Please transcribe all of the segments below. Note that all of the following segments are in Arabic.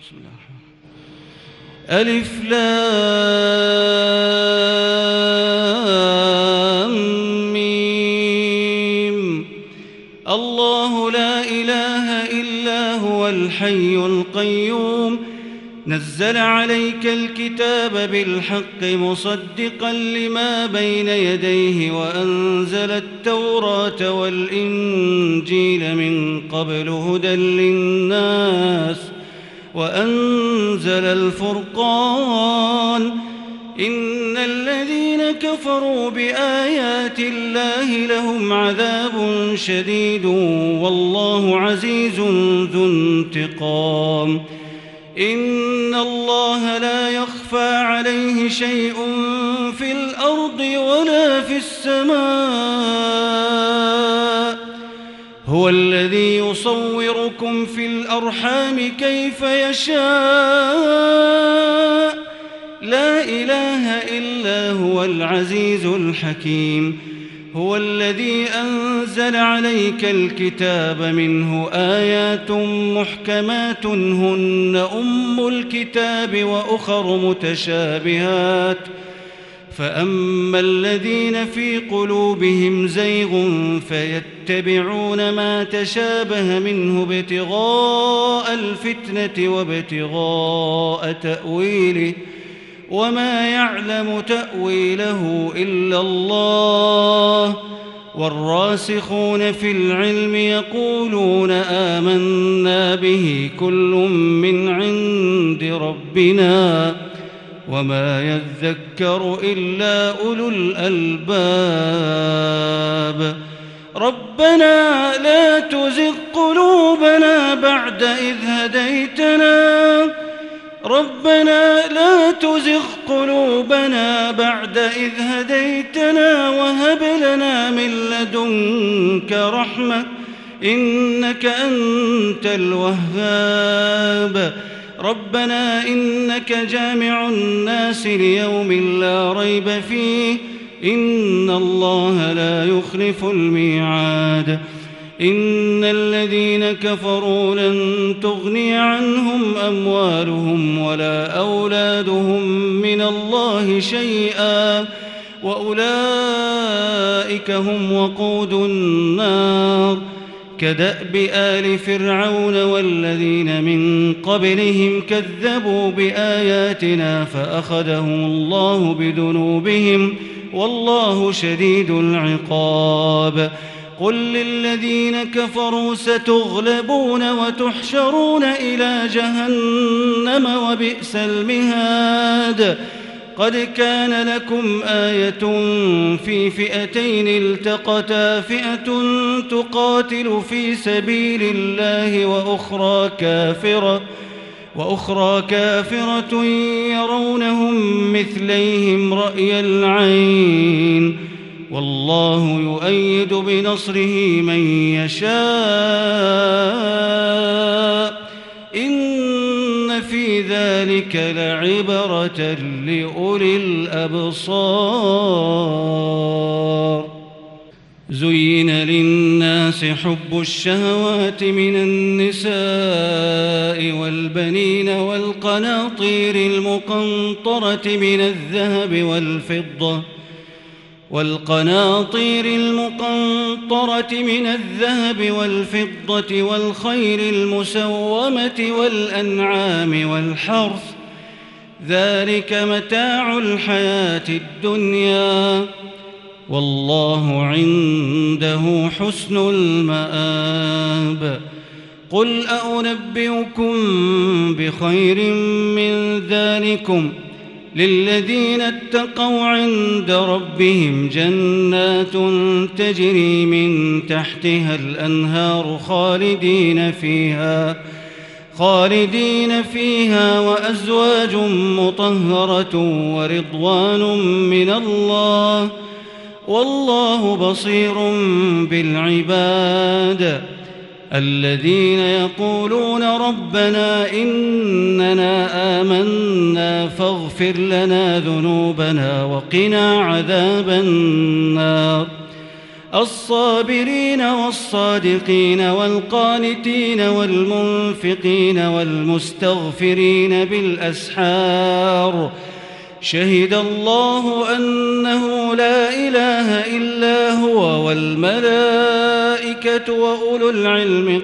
بسم الله ألف لام ميم. الله لا إله إلا هو الحي القيوم نزل عليك الكتاب بالحق مصدقا لما بين يديه وأنزل التوراة والإنجيل من قبل هدى للناس وأنزل الفرقان إن الذين كفروا بآيات الله لهم عذاب شديد والله عزيز ذو انتقام. إن الله لا يخفى عليه شيء في الأرض ولا في السماء هو الذي يصوركم في الأرحام كيف يشاء لا إله إلا هو العزيز الحكيم. هو الذي أنزل عليك الكتاب منه آيات محكمات هن أم الكتاب وأخر متشابهات فأما الذين في قلوبهم زيغ فيتبعون ما تشابه منه ابتغاء الفتنة وابتغاء تأويله وما يعلم تأويله إلا الله والراسخون في العلم يقولون آمنا به كل من عند ربنا وما يذكر إلا أولو الألباب. ربنا لا تزغ قلوبنا بعد إذ هديتنا وهب لنا من لدنك رحمة إنك أنت الوهاب. ربنا إنك جامع الناس ليوم لا ريب فيه إن الله لا يخلف الميعاد. إن الذين كفروا لن تغني عنهم أموالهم ولا أولادهم من الله شيئا وأولئك هم وقود النار. كدأب آل فرعون والذين من قبلهم كذبوا بآياتنا فأخذهم الله بذنوبهم والله شديد العقاب. قل للذين كفروا ستغلبون وتحشرون إلى جهنم وبئس المهاد. قد كان لكم آية في فئتين التقتا فئة تقاتل في سبيل الله وأخرى كافرة يرونهم مثليهم رأي العين والله يؤيد بنصره من يشاء إن في ذلك لعبرة لأولي الأبصار. زين للناس حب الشهوات من النساء والبنين والقناطير المقنطرة من الذهب والفضة والخيل المسومة والأنعام والحرث ذلك متاع الحياة الدنيا والله عنده حسن المآب. قل أنبئكم بخير من ذلكم للذين اتقوا عند ربهم جنات تجري من تحتها الأنهار خالدين فيها وأزواج مطهرة ورضوان من الله والله بصير بالعباد. الذين يقولون ربنا إننا آمنا فاغفر لنا ذنوبنا وقنا عذاب النار. الصابرين والصادقين والقانتين والمنفقين والمستغفرين بالأسحار شهد الله أنه لا إله إلا هو والملائكة وأولو العلم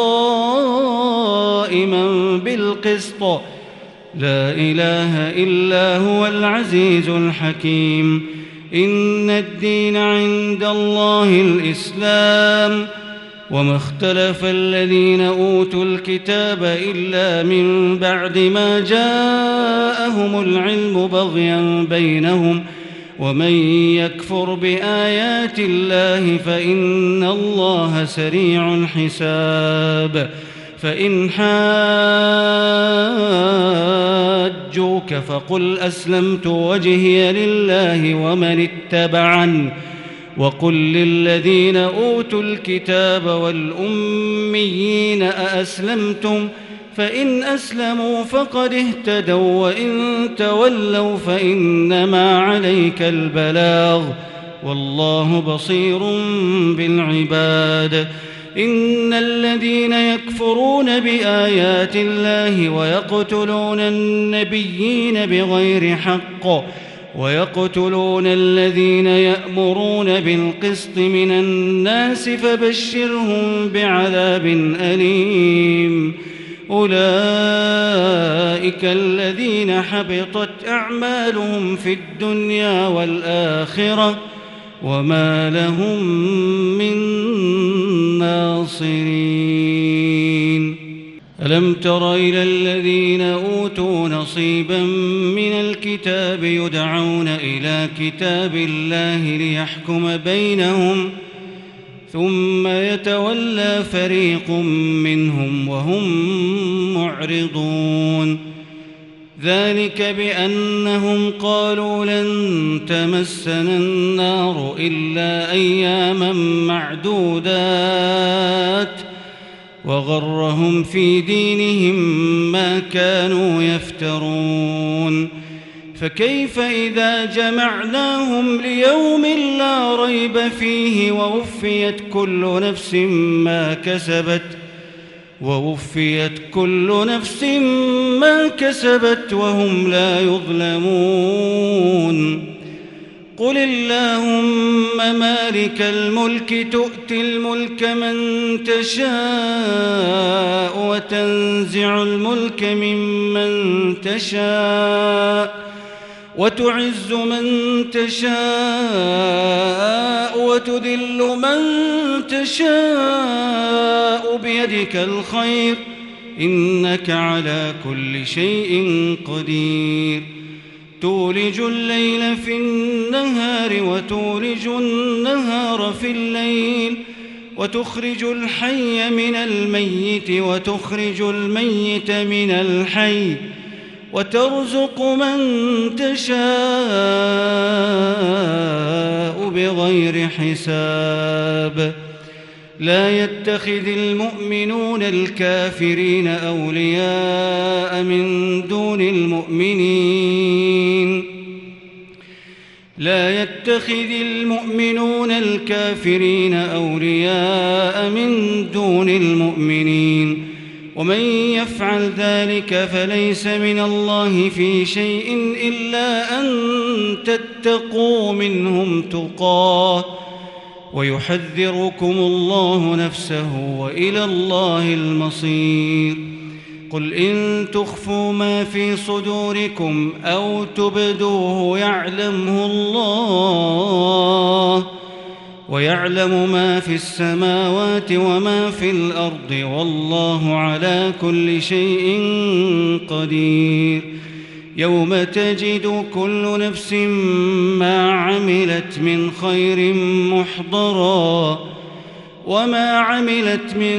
قائما بالقسط لا إله إلا هو العزيز الحكيم إن الدين عند الله الإسلام وما اختلف الذين أوتوا الكتاب إلا من بعد ما جاءهم العلم بغيا بينهم ومن يكفر بآيات الله فإن الله سريع الحساب فإن حاجوك فقل أسلمت وجهي لله ومن اتبعني وقل للذين أوتوا الكتاب والأميين أأسلمتم فإن أسلموا فقد اهتدوا وإن تولوا فإنما عليك البلاغ والله بصير بالعباد إن الذين يكفرون بآيات الله ويقتلون النبيين بغير حق ويقتلون الذين يأمرون بالقسط من الناس فبشرهم بعذاب أليم أولئك الذين حبطت أعمالهم في الدنيا والآخرة وما لهم من ناصرين ألم تر إلى الذين أوتوا نصيبا من الكتاب يدعون إلى كتاب الله ليحكم بينهم ثم يتولى فريق منهم وهم معرضون ذلك بأنهم قالوا لن تمسنا النار إلا أياما معدودات وغرهم في دينهم ما كانوا يفترون فكيف إذا جمعناهم ليوم لا ريب فيه ووفيت كل نفس ما كسبت وهم لا يظلمون قل اللهم مالك الملك تؤتي الملك من تشاء وتنزع الملك ممن تشاء وتعز من تشاء وتذل من تشاء بيدك الخير إنك على كل شيء قدير تولج الليل في النهار وتولج النهار في الليل وتخرج الحي من الميت وتخرج الميت من الحي وترزق من تشاء بغير حساب لا يتخذ المؤمنون الكافرين أولياء من دون المؤمنين ومن يفعل ذلك فليس من الله في شيء إلا أن تتقوا منهم تقاه ويحذركم الله نفسه وإلى الله المصير قل إن تخفوا ما في صدوركم أو تبدوه يعلمه الله ويعلم ما في السماوات وما في الأرض والله على كل شيء قدير يوم تجد كل نفس ما عملت من خير محضرا وما عملت من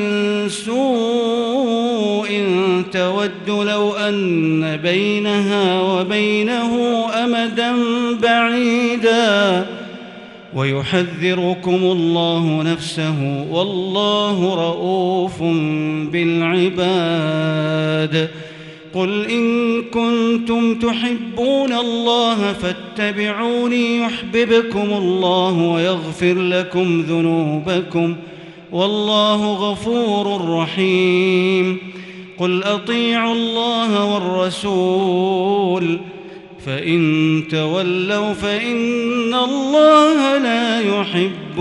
سوء تود لو أن بينها وبينه أمدا بعيدا ويحذركم الله نفسه والله رؤوف بالعباد قل إن كنتم تحبون الله فاتبعوني يحببكم الله ويغفر لكم ذنوبكم والله غفور رحيم قل أطيعوا الله والرسول فإن تولوا فإن الله لا يحب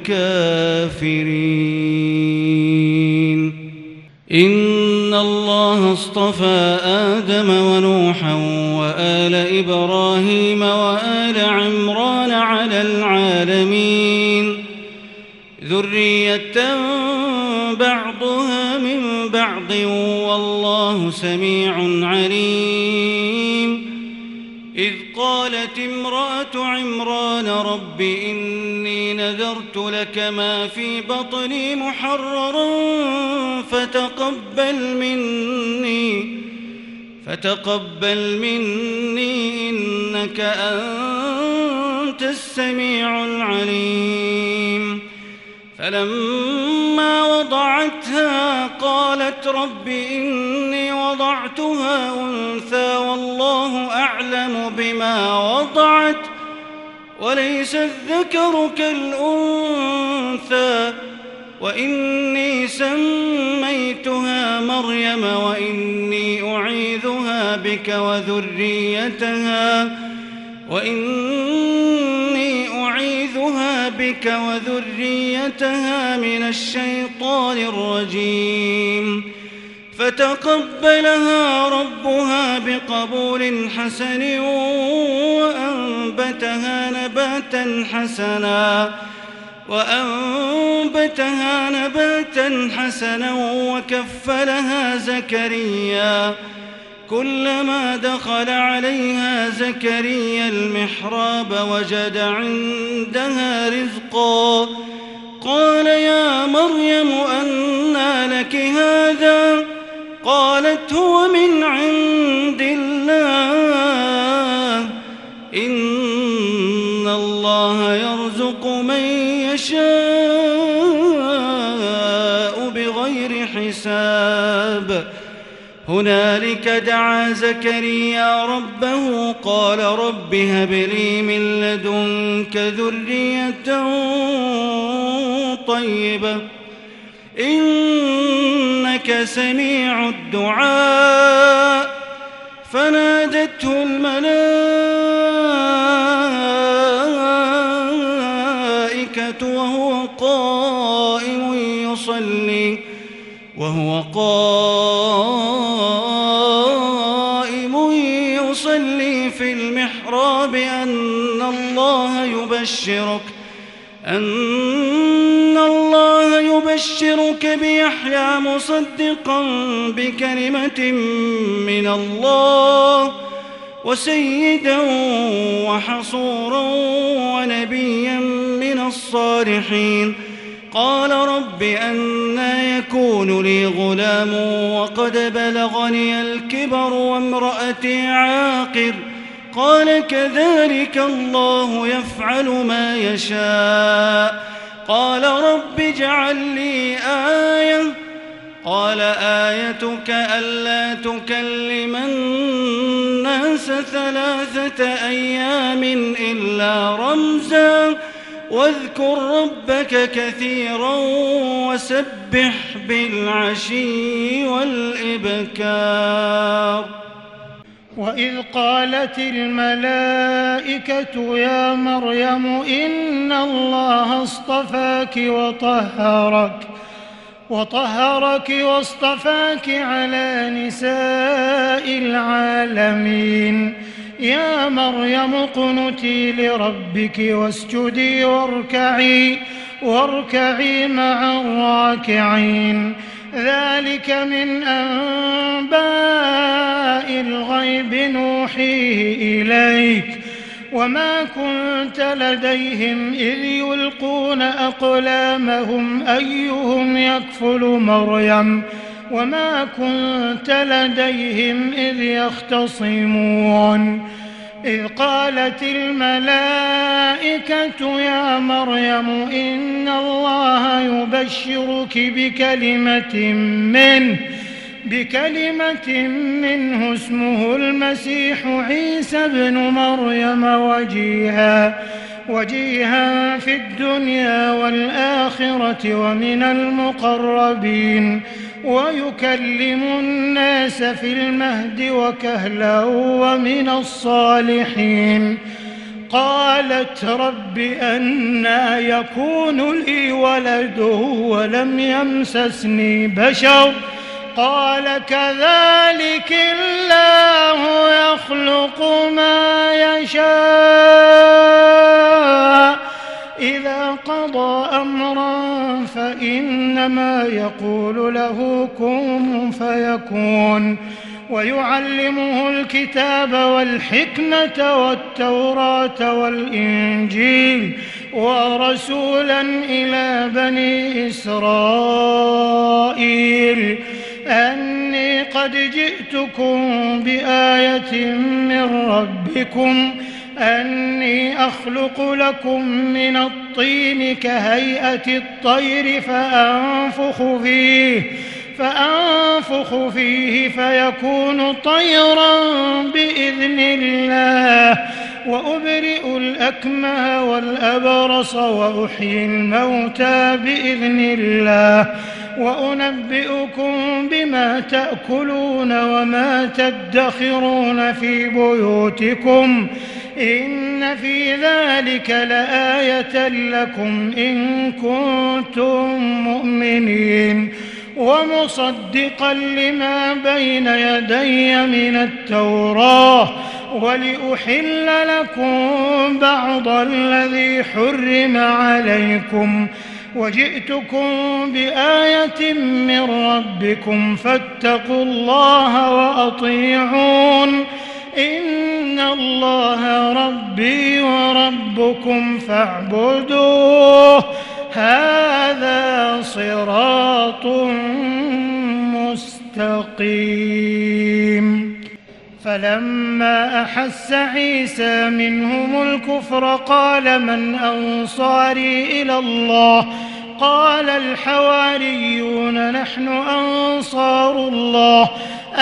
الكافرين إن الله اصطفى آدم ونوحا وآل إبراهيم وآل عمران على العالمين ذرية بعضها من بعض والله سميع عليم إذ قالت امرأة عمران رب إني نذرت لك ما في بطني محررا فتقبل مني إنك أنت السميع العليم فلما وضعتها قالت رب إني وضعتها أنثى والله أعلم بما وضعت وليس الذكر كالأنثى وإني سميتها مريم وإني أعيذها بك وذريتها من الشيطان الرجيم فتقبلها ربها بقبول حسن وأنبتها نباتا حسنا وكفلها زكريا كلما دخل عليها زكريا المحراب وجد عندها رزقا قال يا مريم أنى لك هذا قالت هو من عند الله إن الله يرزق من يشاء بغير حساب هنالك دعا زكريا ربه قال رب هب لي من لدنك ذرية طيبة إنك سميع الدعاء فنادته الملائكة وهو قائم يصلي في المحراب أن الله يبشرك بيحيى مصدقا بكلمة من الله وسيدا وحصورا ونبيا من الصالحين قال رب أنى يكون لي غلام وقد بلغني الكبر وامرأتي عاقر قال كذلك الله يفعل ما يشاء قال رب اجعل لي آية قال آيتك ألا تكلم الناس 3 أيام إلا رمزا واذكر ربك كثيرا وسبح بالعشي والإبكار وإذ قالت الملائكة يا مريم إن الله اصطفاك وطهرك واصطفاك على نساء العالمين يا مريم اقنتي لربك واسجدي واركعي مع الراكعين ذلك من أنباء الغيب نوحيه إليك وما كنت لديهم إذ يلقون أقلامهم أيهم يكفل مريم وما كنت لديهم إذ يختصمون إذ قالت الملائكة يا مريم بكلمة منه اسمه المسيح عيسى ابن مريم وجيها في الدنيا والآخرة ومن المقربين ويكلم الناس في المهد وكهلا ومن الصالحين. قالت رب أنى يكون لي ولد ولم يمسسني بشر قال كذلك الله يخلق ما يشاء إذا قضى أمرا فإنما يقول له كن فيكون. ويعلمه الكتاب والحكمة والتوراة والإنجيل ورسولا إلى بني إسرائيل أني قد جئتكم بآية من ربكم أني أخلق لكم من الطين كهيئة الطير فأنفخ فيه فيكون طيرا بإذن الله وأبرئ الأكمه والأبرص وأحيي الموتى بإذن الله وأنبئكم بما تأكلون وما تدخرون في بيوتكم إن في ذلك لآية لكم إن كنتم مؤمنين. ومصدقا لما بين يدي من التوراة ولأحل لكم بعض الذي حرم عليكم وجئتكم بآية من ربكم فاتقوا الله وأطيعون إن الله ربي وربكم فاعبدوه هذا صراط مستقيم. فلما أحس عيسى منهم الكفر قال من أنصاري إلى الله قال الحواريون نحن أنصار الله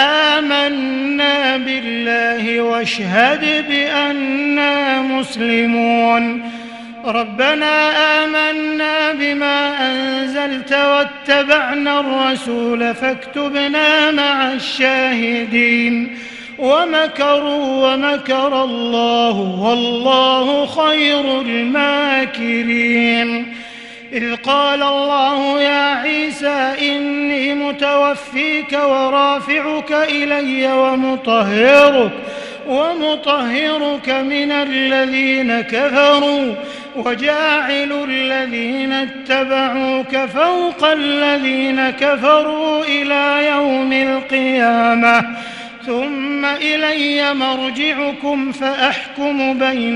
آمنا بالله واشهد بأننا مسلمون. ربنا آمنا بما أنزلت واتبعنا الرسول فاكتبنا مع الشاهدين. ومكروا ومكر الله والله خير الماكرين. إذ قال الله يا عيسى إني متوفيك ورافعك إلي ومطهرك من الذين كفروا وجاعل الذين اتبعوك فوق الذين كفروا إلى يوم القيامة ثم إلي مرجعكم فأحكم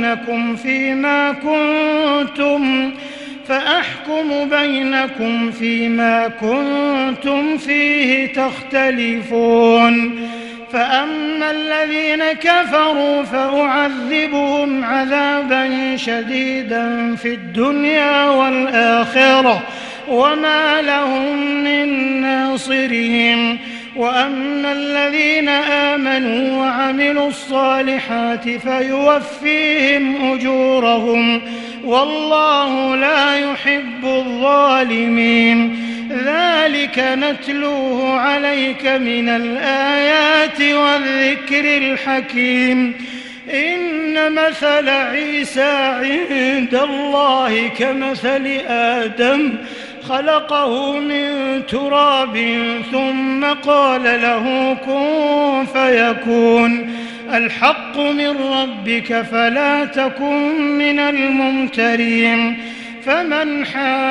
بينكم فيما كنتم فيه تختلفون. فأما الذين كفروا فأعذبهم عذابا شديدا في الدنيا والآخرة وما لهم من ناصرين. وأما الذين آمنوا وعملوا الصالحات فيوفيهم أجورهم والله لا يحب الظالمين. ذلك نتلوه عليك من الآيات والذكر الحكيم. إن مثل عيسى عند الله كمثل آدم خلقه من تراب ثم قال له كن فيكون. الحق من ربك فلا تكن من الممترين. فمن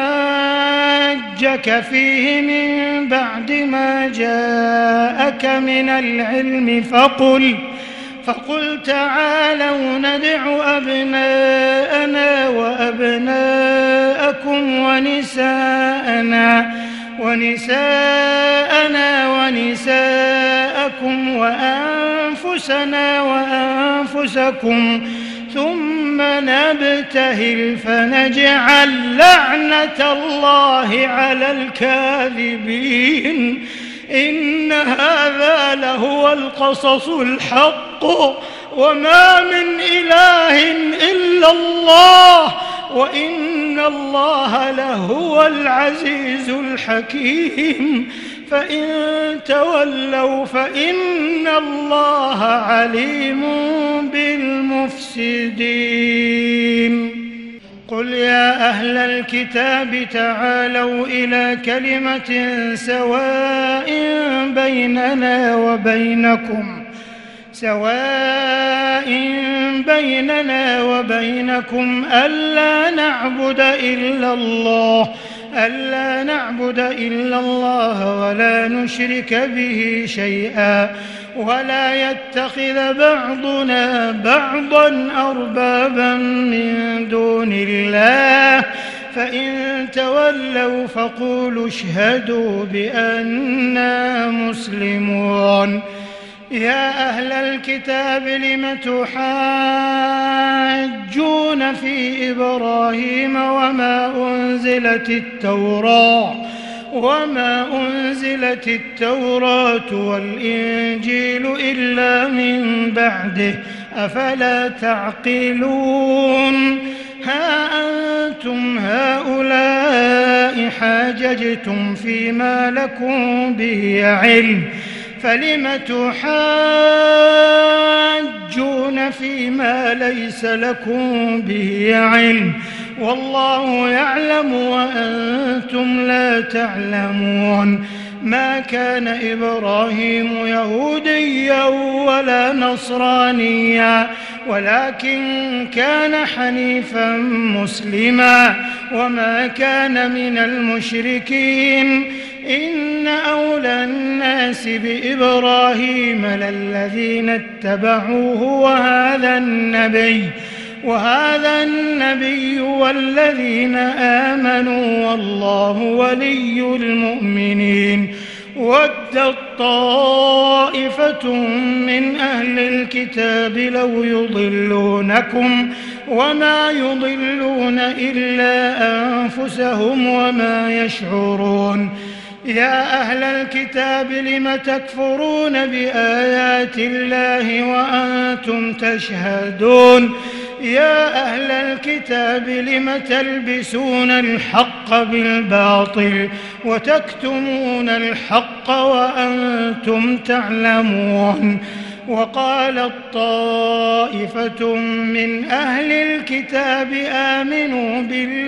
حاجك فيه من بعد ما جاءك من العلم فقل تعالوا ندع أبناءنا وأبناءكم ونساءكم وأنفسنا وأنفسكم ثم نبتهل فنجعل لعنة الله على الكاذبين. إن هذا لهو القصص الحق وما من إله إلا الله وإن الله لهو العزيز الحكيم فإن تولوا فإن الله عليم بالمفسدين قل يا أهل الكتاب تعالوا إلى كلمة سواء بيننا وبينكم ألا نعبد إلا الله ولا نشرك به شيئا ولا يتخذ بعضنا بعضا أربابا من دون الله فإن تولوا فقولوا اشهدوا بأننا مسلمون يا أهل الكتاب لم تحاجون في إبراهيم وما أنزلت التوراة والإنجيل إلا من بعده أفلا تعقلون ها أنتم هؤلاء حاججتم فيما لكم به علم فلم تحاجون فيما ليس لكم به علم والله يعلم وأنتم لا تعلمون ما كان إبراهيم يهوديا ولا نصرانيا ولكن كان حنيفا مسلما وما كان من المشركين إن أولى الناس بإبراهيم للذين اتبعوه وهذا النبي والذين آمنوا والله ولي المؤمنين ودت طائفة من أهل الكتاب لو يضلونكم وما يضلون إلا أنفسهم وما يشعرون يا أهل الكتاب لم تكفرون بآيات الله وأنتم تشهدون يا أهل الكتاب لم تلبسون الحق بالباطل وتكتمون الحق وأنتم تعلمون وقالت طائفة من أهل الكتاب آمنوا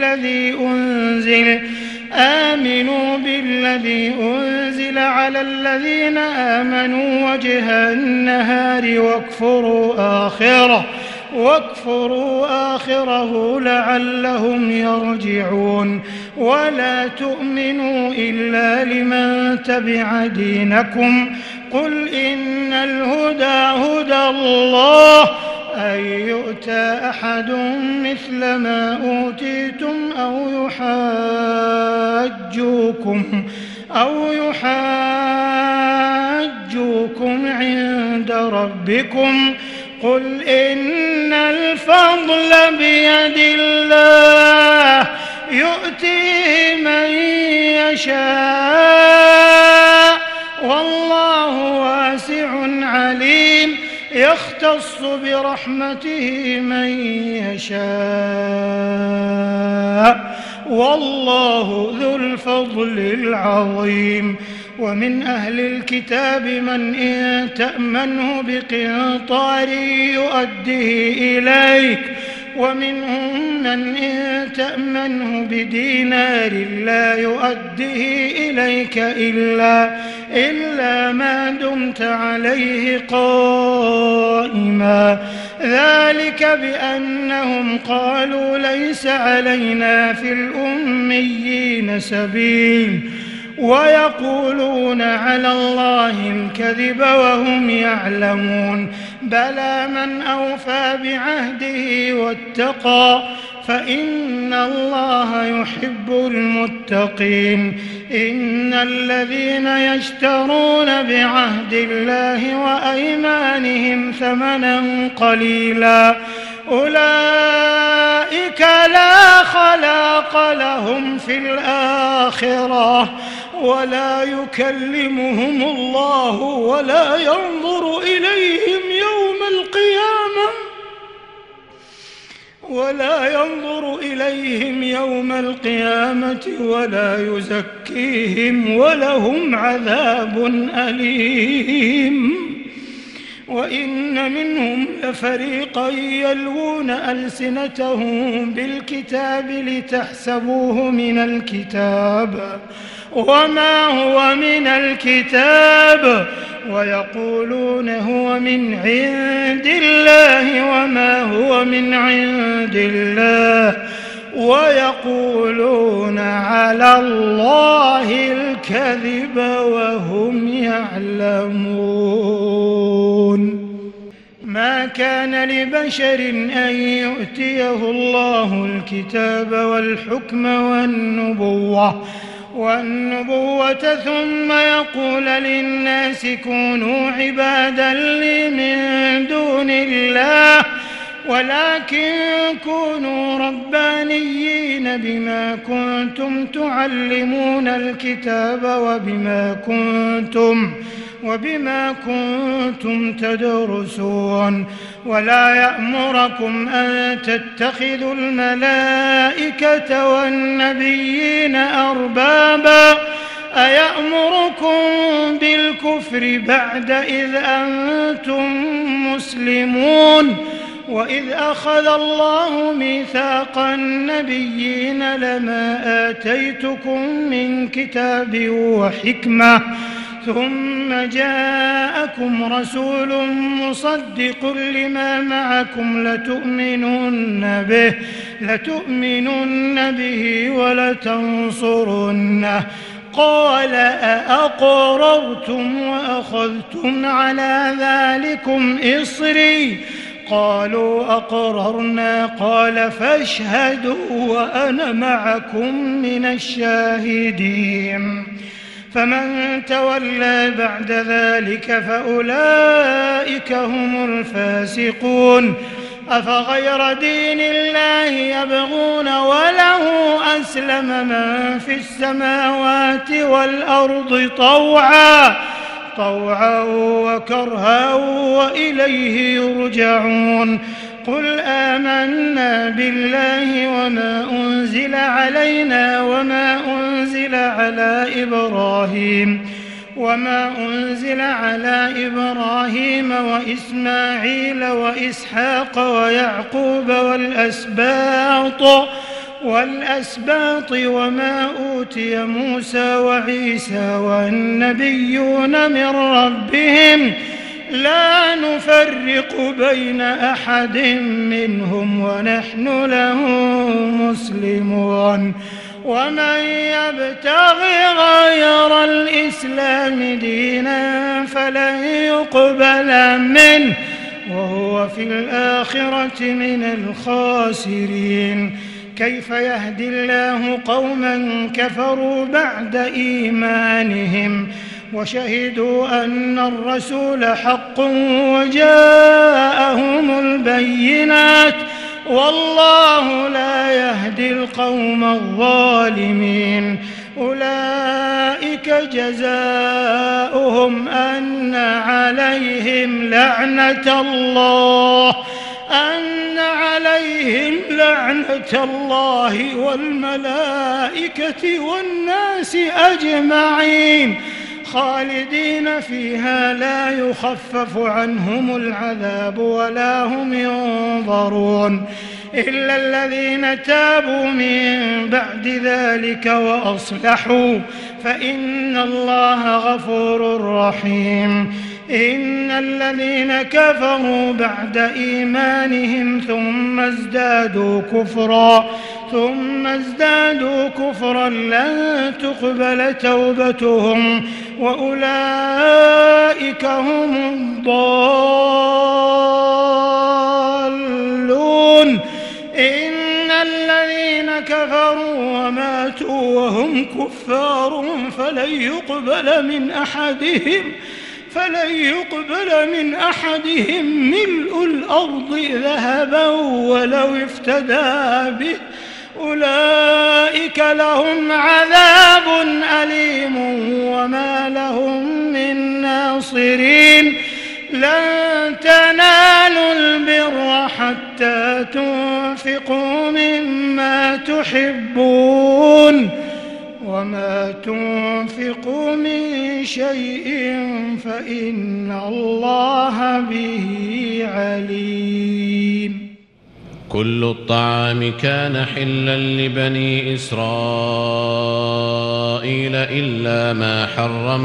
بالذي أنزل على الذين آمنوا وجه النهار واكفروا آخره لعلهم يرجعون ولا تؤمنوا إلا لمن تبع دينكم قل إن الهدى هدى الله أن يؤتى أحد مثل ما أوتيتم أو يحاجوكم عند ربكم قل إن الفضل بيد الله يؤتيه من يشاء والله واسع عليم يختص برحمته من يشاء والله ذو الفضل العظيم ومن أهل الكتاب من إن تأمنه بقنطار يؤده إليك ومنهم من إن تأمنه بدينار لا يؤده إليك إلا ما دمت عليه قائما ذلك بأنهم قالوا ليس علينا في الأميين سبيل ويقولون على الله الكذب وهم يعلمون بلى من أوفى بعهده واتقى فإن الله يحب المتقين إن الذين يشترون بعهد الله وأيمانهم ثمنا قليلا أولئك لا خلاق لهم في الآخرة ولا يكلمهم الله ولا ينظر إليهم يوم القيامة ولا يزكيهم ولهم عذاب أليم. وإن منهم لفريقا يلوون ألسنتهم بالكتاب لتحسبوه من الكتاب وما هو من الكتاب ويقولون هو من عند الله وما هو من عند الله ويقولون على الله الكذب وهم يعلمون. ما كان لبشر أن يؤتيه الله الكتاب والحكم والنبوة ثم يقول للناس كونوا عبادا لي من دون الله ولكن كونوا ربانيين بما كنتم تعلمون الكتاب وبما كنتم تدرسون. ولا يأمركم أن تتخذوا الملائكة والنبيين أربابا أيأمركم بالكفر بعد إذ أنتم مسلمون. وإذ أخذ الله ميثاق النبيين لما آتيتكم من كتاب وحكمة ثم جاءكم رسول مصدق لما معكم لتؤمنن به ولتنصرنه قال أأقررتم وأخذتم على ذلكم إصري قالوا أقررنا قال فاشهدوا وأنا معكم من الشاهدين. فمن تولى بعد ذلك فأولئك هم الفاسقون. أفغير دين الله يبغون وله أسلم من في السماوات والأرض طوعا وكرها وإليه يرجعون. قل آمنا بالله وما أنزل علينا وما أنزل على إبراهيم وإسماعيل وإسحاق ويعقوب والأسباط وما أوتي موسى وعيسى والنبيون من ربهم لا نفرق بين أحد منهم ونحن له مسلمون. ومن يبتغ غير الإسلام دينا فلن يقبل منه وهو في الآخرة من الخاسرين. كيف يهدي الله قوما كفروا بعد إيمانهم وشهدوا أن الرسول حق وجاءهم البينات والله لا يهدي القوم الظالمين. أولئك جزاؤهم أن عليهم لعنة الله والملائكة والناس أجمعين خالدين فيها لا يخفف عنهم العذاب ولا هم ينظرون إلا الذين تابوا من بعد ذلك وأصلحوا فإن الله غفور رحيم. إن الذين كفروا بعد إيمانهم ثم ازدادوا كفرا لن تقبل توبتهم وأولئك هم الضالون. إن الذين كفروا وماتوا وهم كفار فلن يقبل من أحدهم ملء الأرض ذهبا ولو افتدى به أولئك لهم عذاب أليم وما لهم من ناصرين لن تنالوا البر حتى تنفقوا مما تحبون وما تنفقوا من شيء فإن الله به عليم. كل الطعام كان حلا لبني إسرائيل إلا ما حرم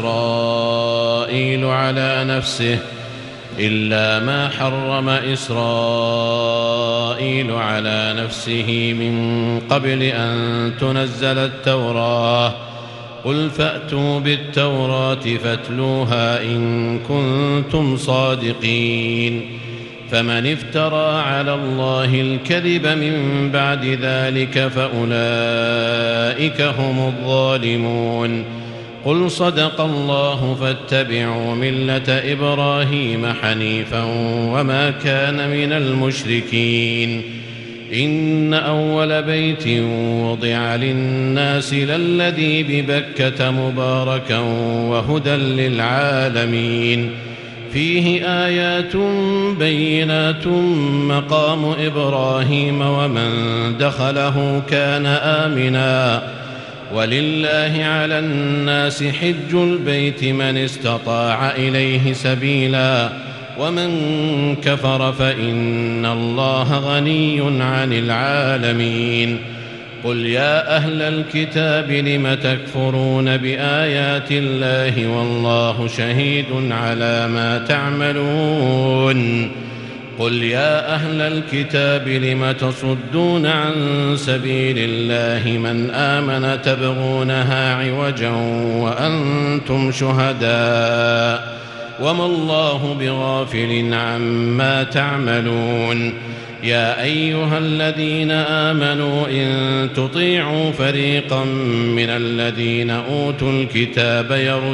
إسرائيل على نفسه من قبل أن تنزل التوراة. قل فأتوا بالتوراة فاتلوها إن كنتم صادقين. فمن افترى على الله الكذب من بعد ذلك فأولئك هم الظالمون. قل صدق الله فاتبعوا ملة إبراهيم حنيفا وما كان من المشركين. إن أول بيت وضع للناس للذي ببكة مباركا وهدى للعالمين. فيه آيات بينات مقام إبراهيم ومن دخله كان آمنا. ولله على الناس حج البيت من استطاع إليه سبيلا ومن كفر فإن الله غني عن العالمين. قل يا أهل الكتاب لم تكفرون بآيات الله والله شهيد على ما تعملون. قل يا أهل الكتاب لم تصدون عن سبيل الله من آمن تبغونها عوجا وأنتم شهداء وما الله بغافل عما تعملون. يا أيها الذين آمنوا إن تطيعوا فريقا من الذين أوتوا الكتاب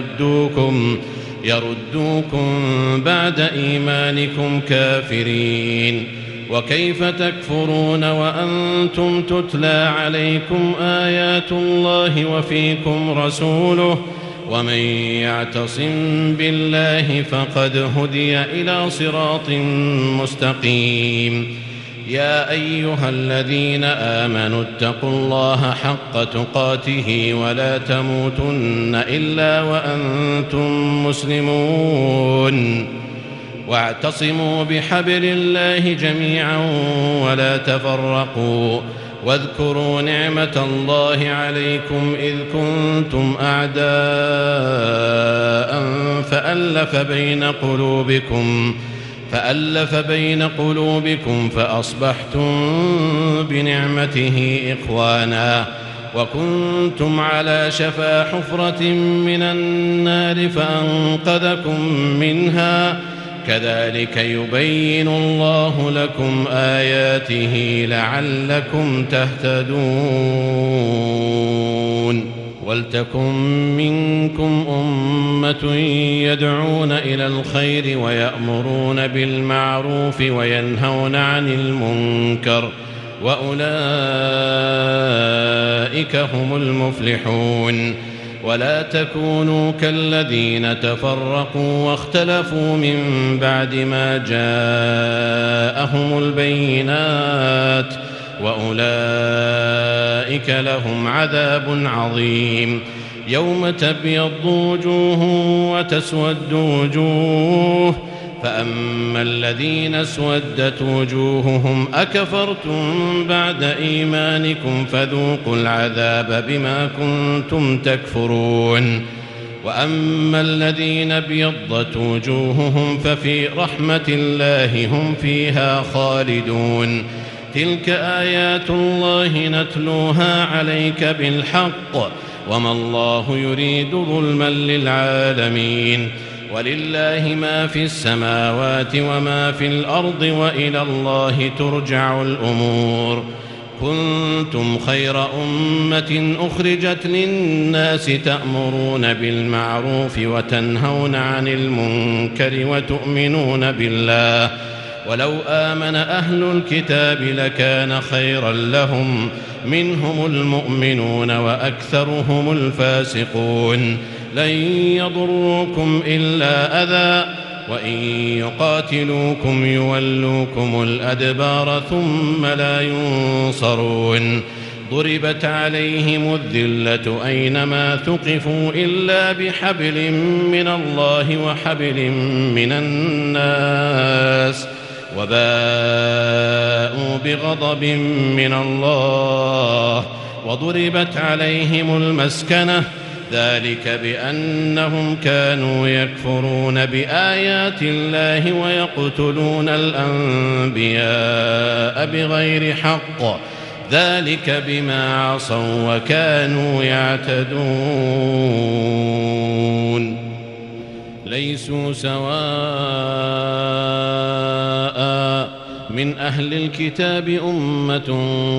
يردوكم بعد إيمانكم كافرين. وكيف تكفرون وأنتم تتلى عليكم آيات الله وفيكم رسوله ومن يعتصم بالله فقد هدي إلى صراط مستقيم. يا أيها الذين آمنوا اتقوا الله حق تقاته ولا تموتن إلا وأنتم مسلمون. واعتصموا بحبل الله جميعا ولا تفرقوا. واذكروا نعمة الله عليكم إذ كنتم أعداء فألف بين قلوبكم فأصبحتم بنعمته إخوانا وكنتم على شفا حفرة من النار فأنقذكم منها. كذلك يبين الله لكم آياته لعلكم تهتدون. ولتكن منكم أمة يدعون إلى الخير ويأمرون بالمعروف وينهون عن المنكر وأولئك هم المفلحون. ولا تكونوا كالذين تفرقوا واختلفوا من بعد ما جاءهم البينات وأولئك لهم عذاب عظيم. يوم تبيض وجوه وتسود وجوه فأما الذين اسودت وجوههم أكفرتم بعد إيمانكم فذوقوا العذاب بما كنتم تكفرون. وأما الذين ابيضت وجوههم ففي رحمة الله هم فيها خالدون. تلك آيات الله نتلوها عليك بالحق وما الله يريد ظلما للعالمين. ولله ما في السماوات وما في الأرض وإلى الله ترجع الأمور. كنتم خير أمة أخرجت للناس تأمرون بالمعروف وتنهون عن المنكر وتؤمنون بالله. ولو آمن أهل الكتاب لكان خيرا لهم منهم المؤمنون وأكثرهم الفاسقون. لن يضروكم إلا أذى وإن يقاتلوكم يولوكم الأدبار ثم لا ينصرون. ضربت عليهم الذلة أينما ثقفوا إلا بحبل من الله وحبل من الناس وباءوا بغضب من الله وضربت عليهم المسكنة ذلك بأنهم كانوا يكفرون بآيات الله ويقتلون الأنبياء بغير حق ذلك بما عصوا وكانوا يعتدون. ليسوا سواء من أهل الكتاب أمة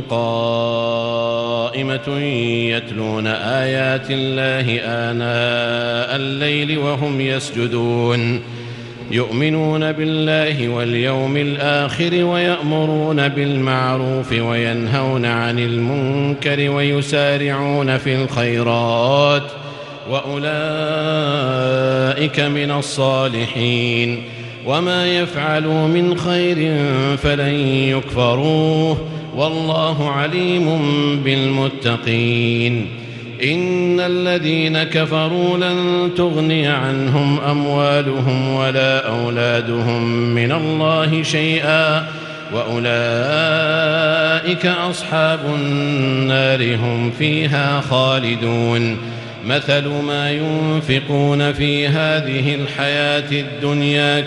قائمة يتلون آيات الله آناء الليل وهم يسجدون يؤمنون بالله واليوم الآخر ويأمرون بالمعروف وينهون عن المنكر ويسارعون في الخيرات وأولئك من الصالحين. وما يفعلوا من خير فلن يكفروه والله عليم بالمتقين. إن الذين كفروا لن تغني عنهم أموالهم ولا أولادهم من الله شيئا وأولئك أصحاب النار هم فيها خالدون. مثل ما ينفقون في هذه الحياة الدنيا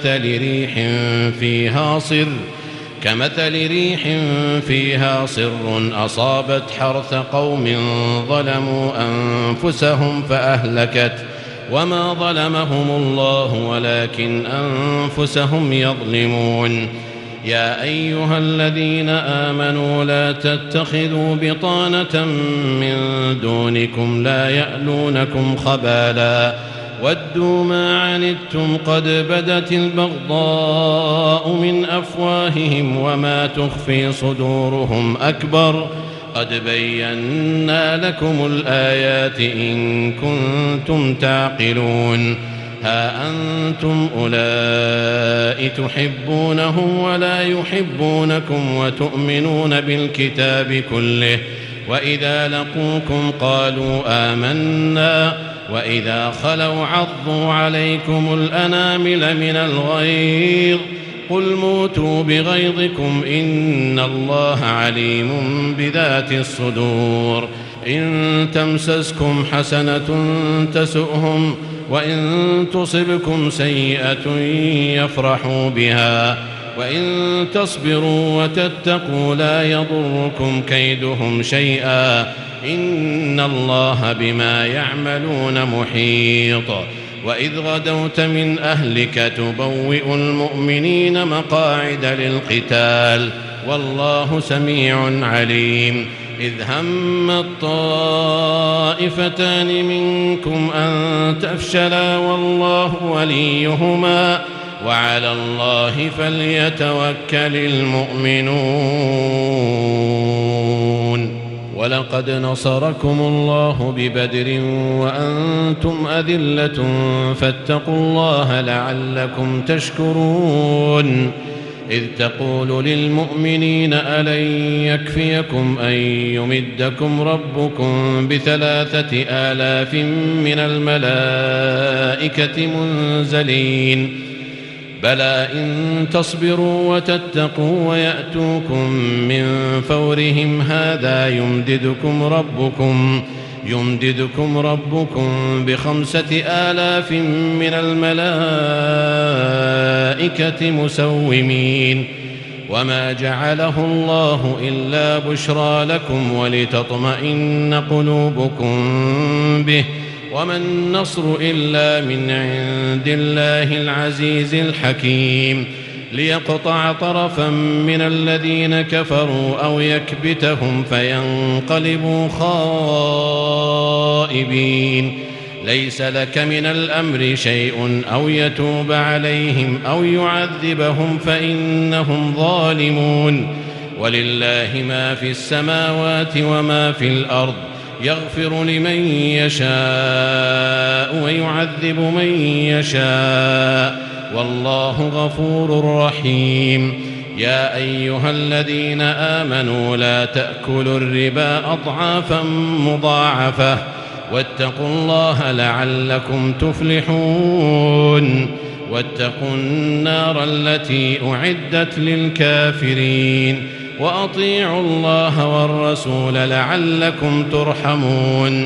كمثل ريح فيها صر أصابت حرث قوم ظلموا أنفسهم فأهلكت وما ظلمهم الله ولكن أنفسهم يظلمون. يا أيها الذين آمنوا لا تتخذوا بطانة من دونكم لا يألونكم خبالا ودوا ما عنتم قد بدت البغضاء من أفواههم وما تخفي صدورهم أكبر قد بينا لكم الآيات إن كنتم تعقلون. ها أنتم أولئك تحبونهم ولا يحبونكم وتؤمنون بالكتاب كله وإذا لقوكم قالوا آمنا وإذا خلوا عضوا عليكم الأنامل من الغيظ قل موتوا بغيظكم إن الله عليم بذات الصدور. إن تمسسكم حسنة تسؤهم وإن تصبكم سيئة يفرحوا بها وإن تصبروا وتتقوا لا يضركم كيدهم شيئا إن الله بما يعملون محيط. وإذ غدوت من أهلك تبوئ المؤمنين مقاعد للقتال والله سميع عليم. إذ هم الطائفتان منكم أن تفشلا والله وليهما وعلى الله فليتوكل المؤمنون. ولقد نصركم الله ببدر وأنتم أذلة فاتقوا الله لعلكم تشكرون. إذ تقول للمؤمنين ألن يكفيكم أن يمدكم ربكم ب3,000 من الملائكة منزلين بلى إن تصبروا وتتقوا ويأتوكم من فورهم هذا يمددكم ربكم ب5,000 من الملائكة مسومين. وما جعله الله إلا بشرى لكم ولتطمئن قلوبكم به وما النصر إلا من عند الله العزيز الحكيم. ليقطع طرفا من الذين كفروا أو يكبتهم فينقلبوا خائبين. ليس لك من الأمر شيء أو يتوب عليهم أو يعذبهم فإنهم ظالمون. ولله ما في السماوات وما في الأرض يغفر لمن يشاء ويعذب من يشاء والله غفور رحيم. يا أيها الذين آمنوا لا تأكلوا الربا أضعافا مضاعفة واتقوا الله لعلكم تفلحون. واتقوا النار التي أعدت للكافرين وأطيعوا الله والرسول لعلكم ترحمون.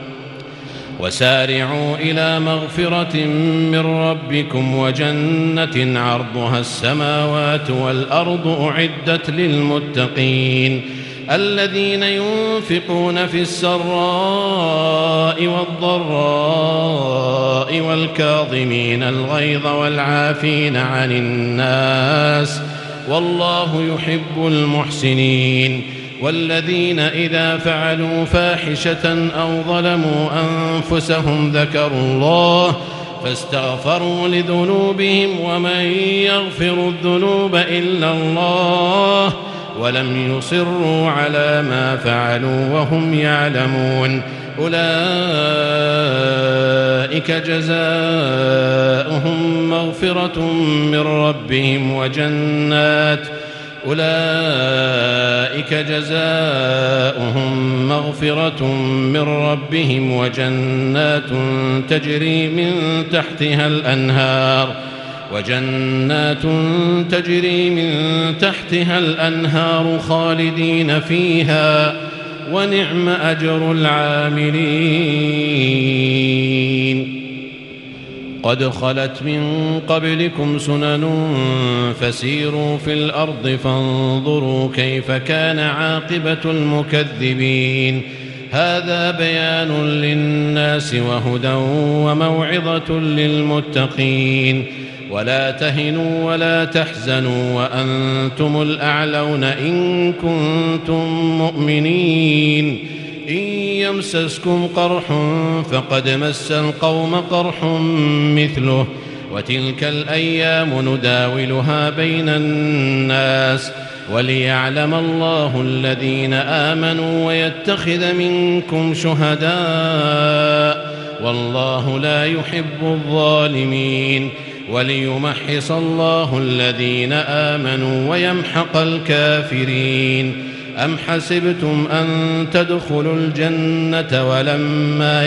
وسارعوا إلى مغفرة من ربكم وجنة عرضها السماوات والأرض أعدت للمتقين الذين ينفقون في السراء والضراء والكاظمين الغيظ والعافين عن الناس والله يحب المحسنين. والذين إذا فعلوا فاحشة أو ظلموا أنفسهم ذكروا الله فاستغفروا لذنوبهم ومن يغفر الذنوب إلا الله ولم يصروا على ما فعلوا وهم يعلمون أولئك جزاؤهم مغفرة من ربهم وجنات تجري من تحتها الأنهار خالدين فيها ونعم أجر العاملين. قد خلت من قبلكم سنن فسيروا في الأرض فانظروا كيف كان عاقبة المكذبين. هذا بيان للناس وهدى وموعظة للمتقين. ولا تهنوا ولا تحزنوا وأنتم الأعلون إن كنتم مؤمنين. إن يمسسكم قرح فقد مس القوم قرح مثله وتلك الأيام نداولها بين الناس وليعلم الله الذين آمنوا ويتخذ منكم شهداء والله لا يحب الظالمين. وليمحص الله الذين آمنوا ويمحق الكافرين. أم حسبتم أن تدخلوا الجنة ولما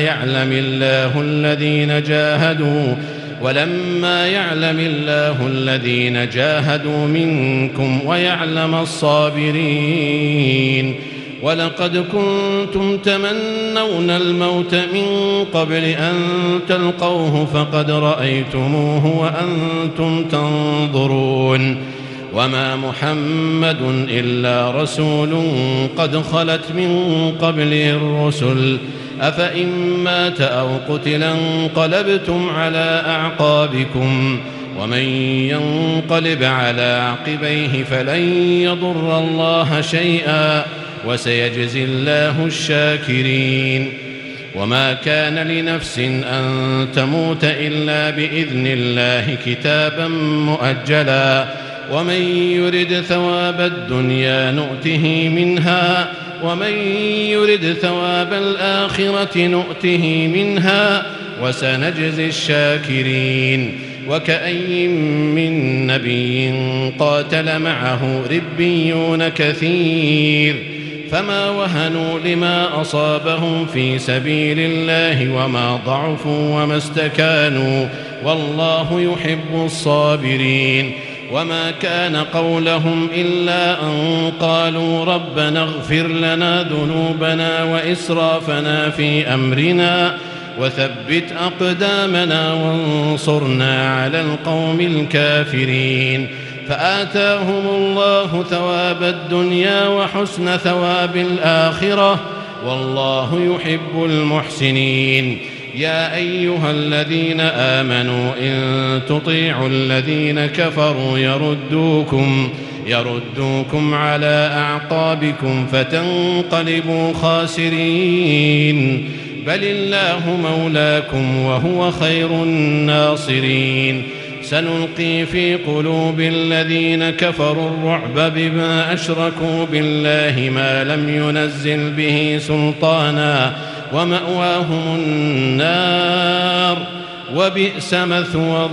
يعلم الله الذين جاهدوا منكم ويعلم الصابرين. ولقد كنتم تمنون الموت من قبل أن تلقوه فقد رأيتموه وأنتم تنظرون. وما محمد إلا رسول قد خلت من قبله الرسل أفإن مات أو قتلا انقلبتم على أعقابكم ومن ينقلب على عقبيه فلن يضر الله شيئا وسيجزي الله الشاكرين. وما كان لنفس أن تموت إلا بإذن الله كتابا مؤجلا ومن يرد ثواب الدنيا نؤته منها ومن يرد ثواب الآخرة نؤته منها وسنجزي الشاكرين. وكأي من نبي قاتل معه ربيون كثير فما وهنوا لما أصابهم في سبيل الله وما ضعفوا وما استكانوا والله يحب الصابرين. وما كان قولهم إلا أن قالوا ربنا اغفر لنا ذنوبنا وإسرافنا في أمرنا وثبت أقدامنا وانصرنا على القوم الكافرين. فآتاهم الله ثواب الدنيا وحسن ثواب الآخرة والله يحب المحسنين. يا أيها الذين آمنوا إن تطيعوا الذين كفروا يردوكم على أعقابكم فتنقلبوا خاسرين. بل الله مولاكم وهو خير الناصرين. سنلقي في قلوب الذين كفروا الرعب بما أشركوا بالله ما لم ينزل به سلطانا ومأواهم النار وبئس مثوى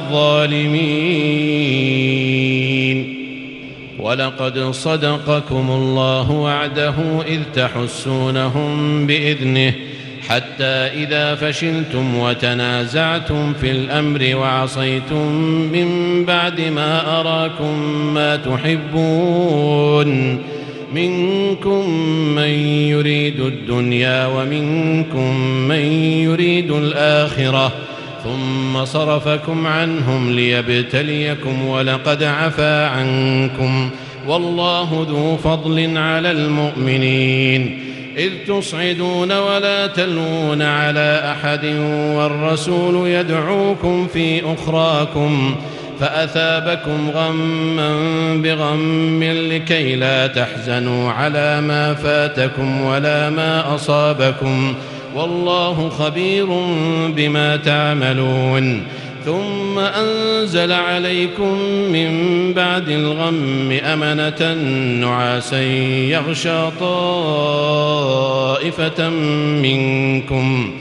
الظالمين. ولقد صدقكم الله وعده إذ تحسونهم بإذنه حتى إذا فشلتم وتنازعتم في الأمر وعصيتم من بعد ما أراكم ما تحبون منكم من يريد الدنيا ومنكم من يريد الآخرة ثم صرفكم عنهم ليبتليكم ولقد عفا عنكم والله ذو فضل على المؤمنين إذ تصعدون ولا تلوون على أحد والرسول يدعوكم في أخراكم فأثابكم غما بغم لكي لا تحزنوا على ما فاتكم ولا ما أصابكم والله خبير بما تعملون. ثم أنزل عليكم من بعد الغم أمنة نعاسا يغشى طائفة منكم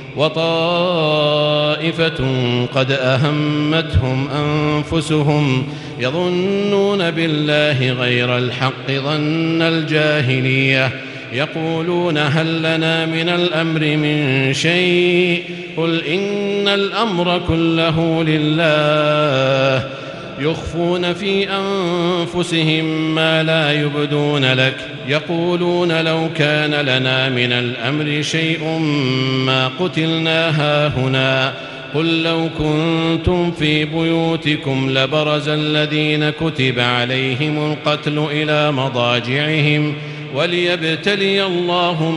وطائفة قد أهمتهم أنفسهم يظنون بالله غير الحق ظن الجاهلية يقولون هل لنا من الأمر من شيء قل إن الأمر كله لله يخفون في أنفسهم ما لا يبدون لك يقولون لو كان لنا من الأمر شيء ما قتلنا هاهنا قل لو كنتم في بيوتكم لبرز الذين كتب عليهم القتل إلى مضاجعهم وليبتلي الله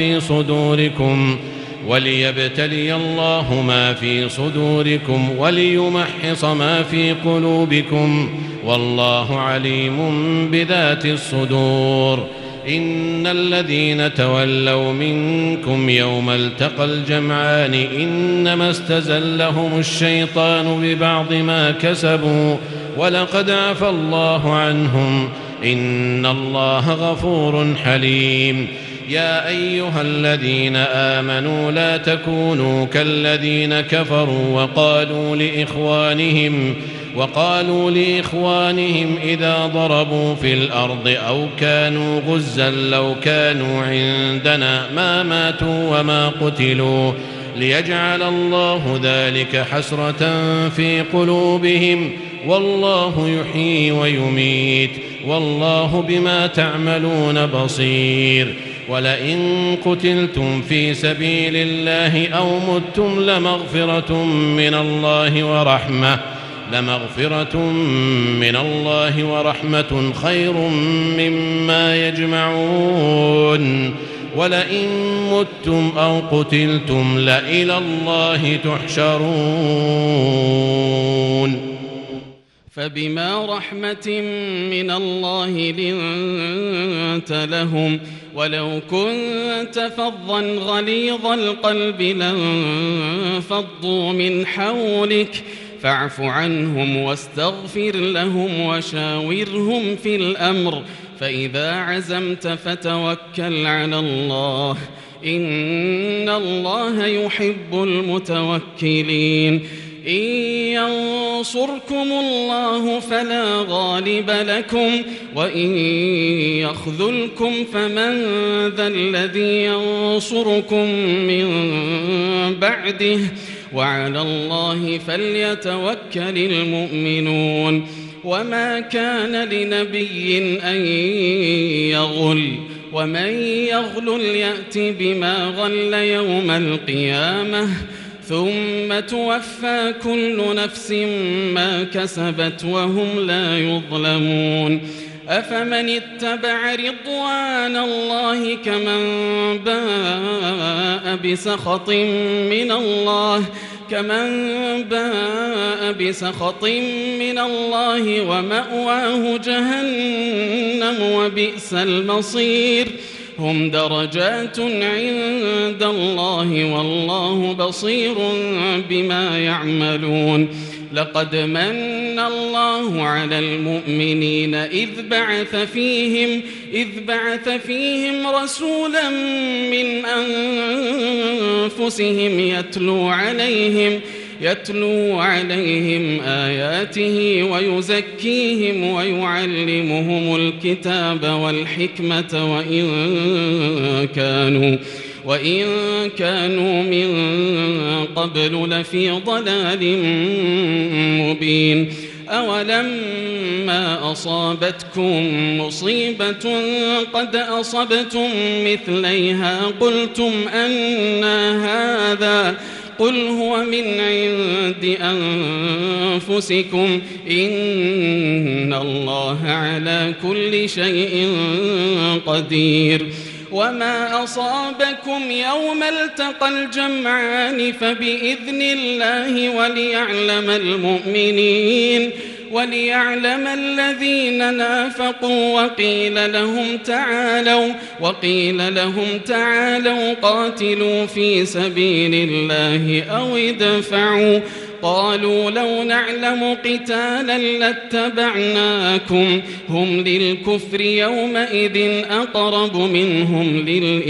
ما في صدوركم وليمحص ما في قلوبكم والله عليم بذات الصدور. إن الذين تولوا منكم يوم التقى الجمعان إنما استزلهم الشيطان ببعض ما كسبوا ولقد عفى الله عنهم إن الله غفور حليم. يا أيها الذين آمنوا لا تكونوا كالذين كفروا وقالوا لإخوانهم إذا ضربوا في الأرض أو كانوا غزا لو كانوا عندنا ما ماتوا وما قتلوا ليجعل الله ذلك حسرة في قلوبهم والله يحيي ويميت والله بما تعملون بصير. ولئن قتلتم في سبيل الله أو متم لمغفرة من الله ورحمة خير مما يجمعون. ولئن متم أو قتلتم لإلى الله تحشرون. فبما رحمة من الله لنت لهم ولو كنت فظا غليظ القلب لانفضوا من حولك فاعف عنهم واستغفر لهم وشاورهم في الأمر فإذا عزمت فتوكل على الله إن الله يحب المتوكلين. إن ينصركم الله فلا غالب لكم وإن يخذلكم فمن ذا الذي ينصركم من بعده وعلى الله فليتوكل المؤمنون. وما كان لنبي أن يغل ومن يغل يأت بما غل يوم القيامة ثم توفى كل نفس ما كسبت وهم لا يظلمون. أفمن اتبع رضوان الله كمن باء بسخط من الله ومأواه جهنم وبئس المصير. هم درجات عند الله والله بصير بما يعملون. لقد من الله على المؤمنين إذ بعث فيهم رسولا من أنفسهم يتلو عليهم آياته ويزكيهم ويعلمهم الكتاب والحكمة وإن كانوا من قبل لفي ضلال مبين. أولما أصابتكم مصيبة قد أصبتم مثليها قلتم أنى هذا قل هو من عند أنفسكم إن الله على كل شيء قدير. وما أصابكم يوم التقى الجمعان فبإذن الله وليعلم الذين نافقوا وقيل لهم تعالوا قاتلوا في سبيل الله أو ادفعوا قالوا لو نعلم قتالا لاتبعناكم هم للكفر يومئذ أقرب منهم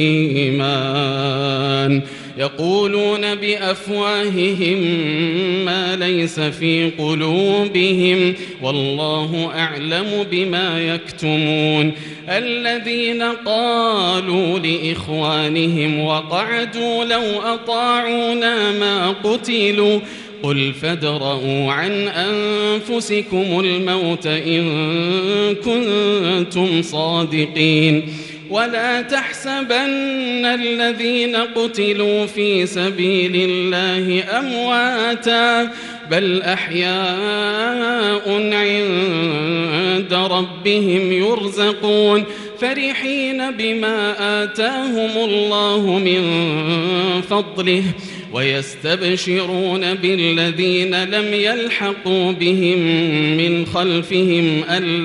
للإيمان يقولون بأفواههم ما ليس في قلوبهم والله أعلم بما يكتمون. الذين قالوا لإخوانهم وقعدوا لو أطاعونا ما قتلوا قل فادرءوا عن أنفسكم الموت إن كنتم صادقين. ولا تحسبن الذين قتلوا في سبيل الله أمواتا بل أحياء عند ربهم يرزقون فرحين بما آتاهم الله من فضله ويستبشرون بالذين لم يلحقوا بهم من خلفهم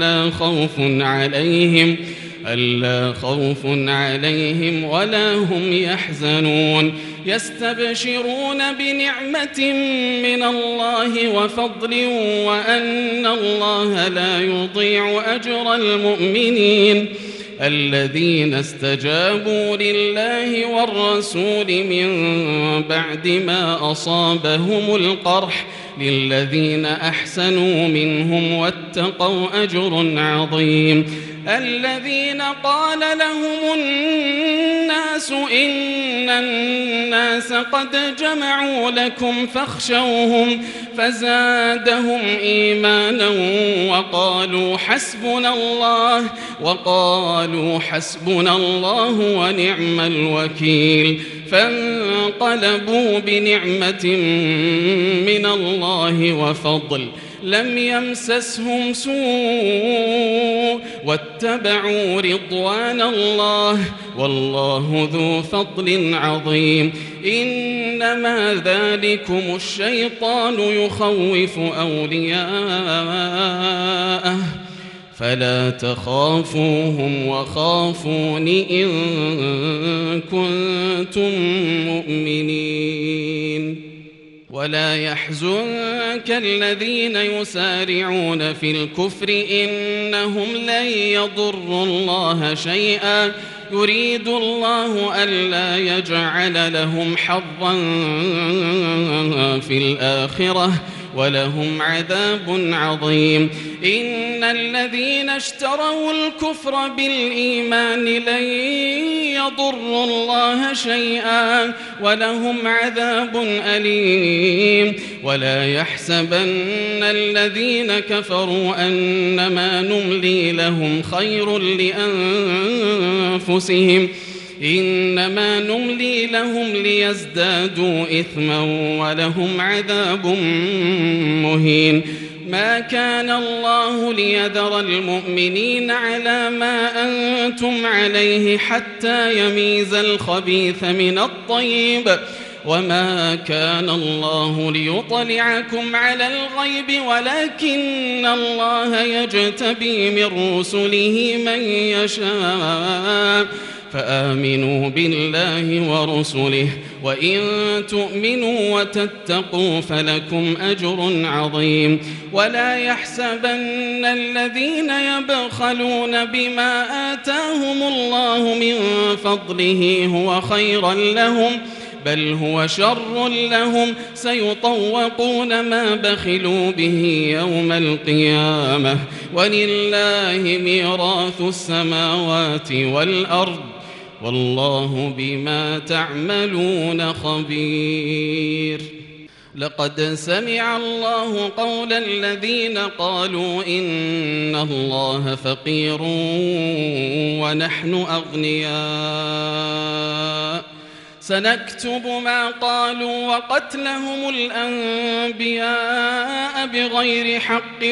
ألا خوف عليهم ولا هم يحزنون يستبشرون بنعمة من الله وفضل وأن الله لا يضيع أجر المؤمنين. الذين استجابوا لله والرسول من بعد ما أصابهم القرح للذين أحسنوا منهم واتقوا أجر عظيم. الذين قال لهم الناس إن الناس قد جمعوا لكم فاخشوهم فزادهم إيمانا وقالوا حسبنا الله ونعم الوكيل فانقلبوا بنعمة من الله وفضل لم يمسسهم سوء واتبعوا رضوان الله والله ذو فضل عظيم. إنما ذلكم الشيطان يخوف أولياءه فلا تخافوهم وخافون إن كنتم مؤمنين. ولا يحزنك الذين يسارعون في الكفر إنهم لن يضروا الله شيئا يريد الله ألا يجعل لهم حظا في الآخرة ولهم عذاب عظيم. إن الذين اشتروا الكفر بالإيمان لن يضروا الله شيئا ولهم عذاب أليم. ولا يحسبن الذين كفروا أنما نملي لهم خير لأنفسهم إنما نملي لهم ليزدادوا إثما ولهم عذاب مهين. ما كان الله ليذر المؤمنين على ما أنتم عليه حتى يميز الخبيث من الطيب وما كان الله ليطلعكم على الغيب ولكن الله يجتبي من رسله من يشاء فآمنوا بالله ورسله، وإن تؤمنوا وتتقوا فلكم أجر عظيم. ولا يحسبن الذين يبخلون بما آتاهم الله من فضله هو خيرا لهم، بل هو شر لهم، سيطوقون ما بخلوا به يوم القيامة، ولله ميراث السماوات والأرض، والله بما تعملون خبير. لقد سمع الله قول الذين قالوا إن الله فقير ونحن أغنياء، سنكتب ما قالوا وقتلهم الأنبياء بغير حق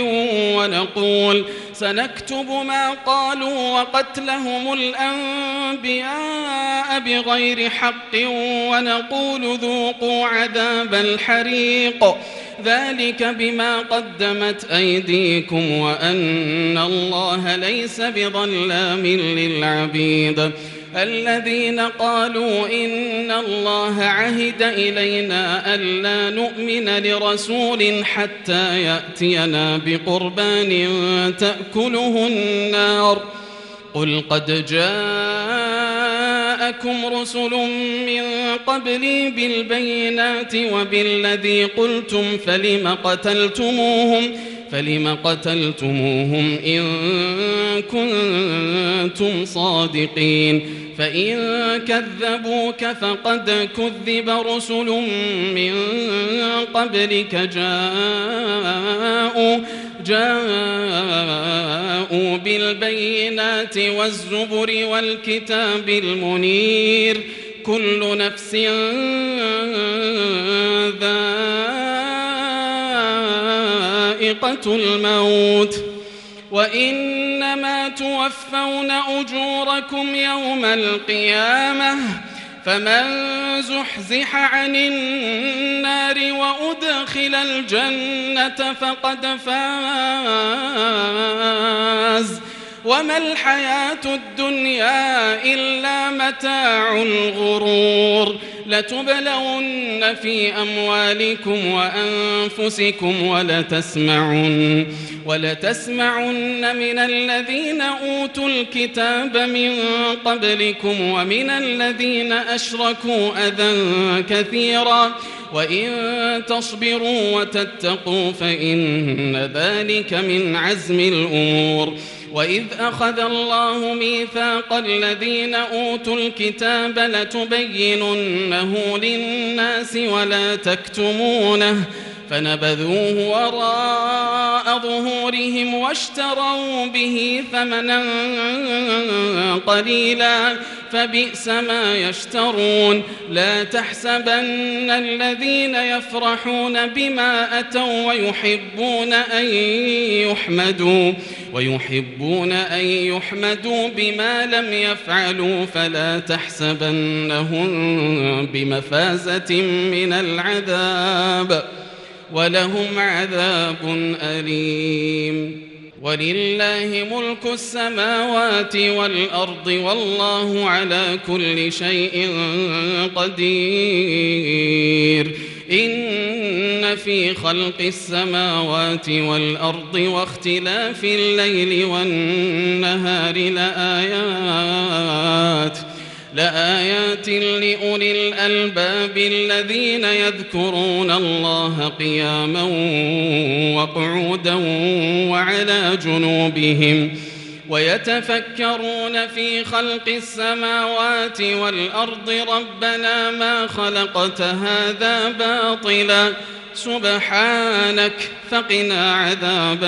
ونقول ذوقوا عذاب الحريق، ذلك بما قدمت أيديكم وأن الله ليس بظلام للعبيد. الذين قالوا إن الله عهد إلينا ألا نؤمن لرسول حتى يأتينا بقربان تأكله النار، قل قد جاءكم رسل من قبلي بالبينات وبالذي قلتم فلم قتلتموهم إن كنتم صادقين. فإن كذبوك فقد كذب رسل من قبلك جاءوا بالبينات والزبر والكتاب المنير، كل نفس ذائقة الموت، وإنما توفون أجوركم يوم القيامة، فمن زحزح عن النار وأدخل الجنة فقد فاز، وما الحياة الدنيا إلا متاع الغرور. لتبلون في أموالكم وأنفسكم ولتسمعن من الذين أوتوا الكتاب من قبلكم ومن الذين أشركوا أذى كثيرا، وإن تصبروا وتتقوا فإن ذلك من عزم الأمور. وإذ أخذ الله ميثاق الذين أوتوا الكتاب لتبيننه للناس ولا تكتمونه، فنبذوه وراء ظهورهم واشتروا به ثمنا قليلا، فبئس ما يشترون. لا تحسبن الذين يفرحون بما أتوا ويحبون أن يحمدوا بما لم يفعلوا، فلا تحسبنهم بمفازة من العذاب، ولهم عذاب أليم. ولله ملك السماوات والأرض، والله على كل شيء قدير. إن في خلق السماوات والأرض واختلاف الليل والنهار لآيات لأولي الألباب الذين يذكرون الله قياما وقعودا وعلى جنوبهم ويتفكرون في خلق السماوات والأرض ربنا ما خلقت هذا باطلا سبحانك فقنا عذاب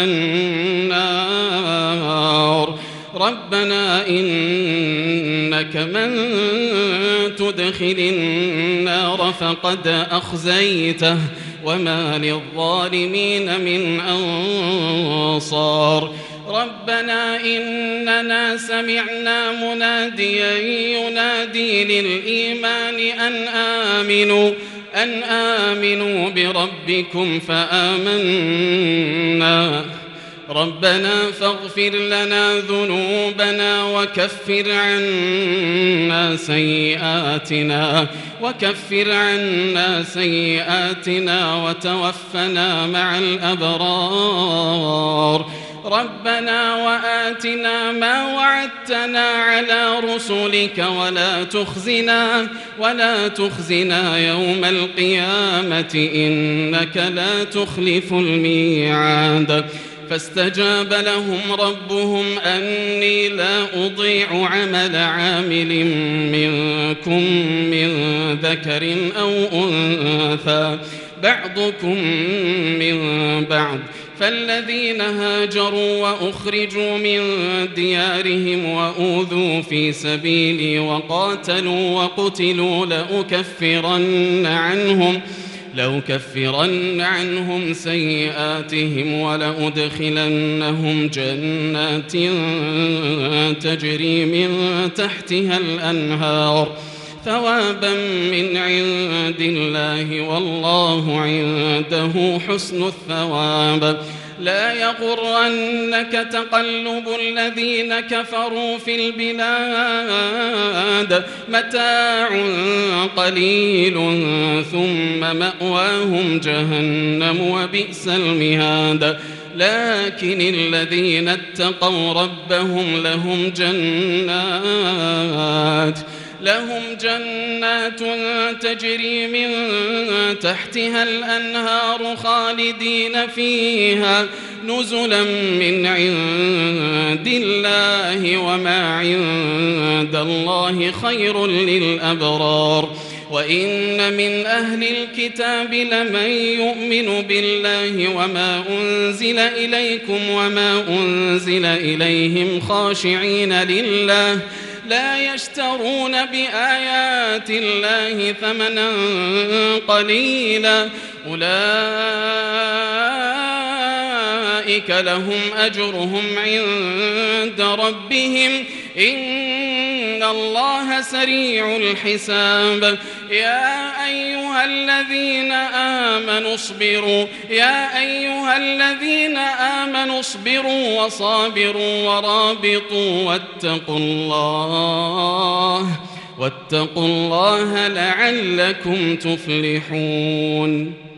النار. ربنا إنك من تدخل النار فقد أخزيته وما للظالمين من أنصار. ربنا إننا سمعنا مناديا ينادي للإيمان أن آمنوا بربكم فآمنا. ربنا فاغفر لنا ذنوبنا وكفر عنا سيئاتنا وتوفنا مع الأبرار ربنا وآتنا ما وعدتنا على رسلك ولا تخزنا يوم القيامة إنك لا تخلف الميعاد فاستجاب لهم ربهم أني لا أضيع عمل عامل منكم من ذكر أو أنثى بعضكم من بعض فالذين هاجروا وأخرجوا من ديارهم وأوذوا في سبيلي وقاتلوا وقتلوا لأكفرن عنهم سيئاتهم ولأدخلنهم جنات تجري من تحتها الأنهار ثوابا من عند الله والله عنده حسن الثواب لا يغرنك تقلب الذين كفروا في البلاد متاع قليل ثم مأواهم جهنم وبئس المهاد لكن الذين اتقوا ربهم لهم جنات تجري من تحتها الأنهار خالدين فيها نزلا من عند الله وما عند الله خير للأبرار وإن من أهل الكتاب لمن يؤمن بالله وما أنزل إليكم وما أنزل إليهم خاشعين لله لا يشترون بآيات الله ثمنا قليلا أولئك لهم أجرهم عند ربهم إن الله سريع الحساب يا أيها الذين آمنوا اصبروا وصابروا ورابطوا واتقوا الله لعلكم تفلحون.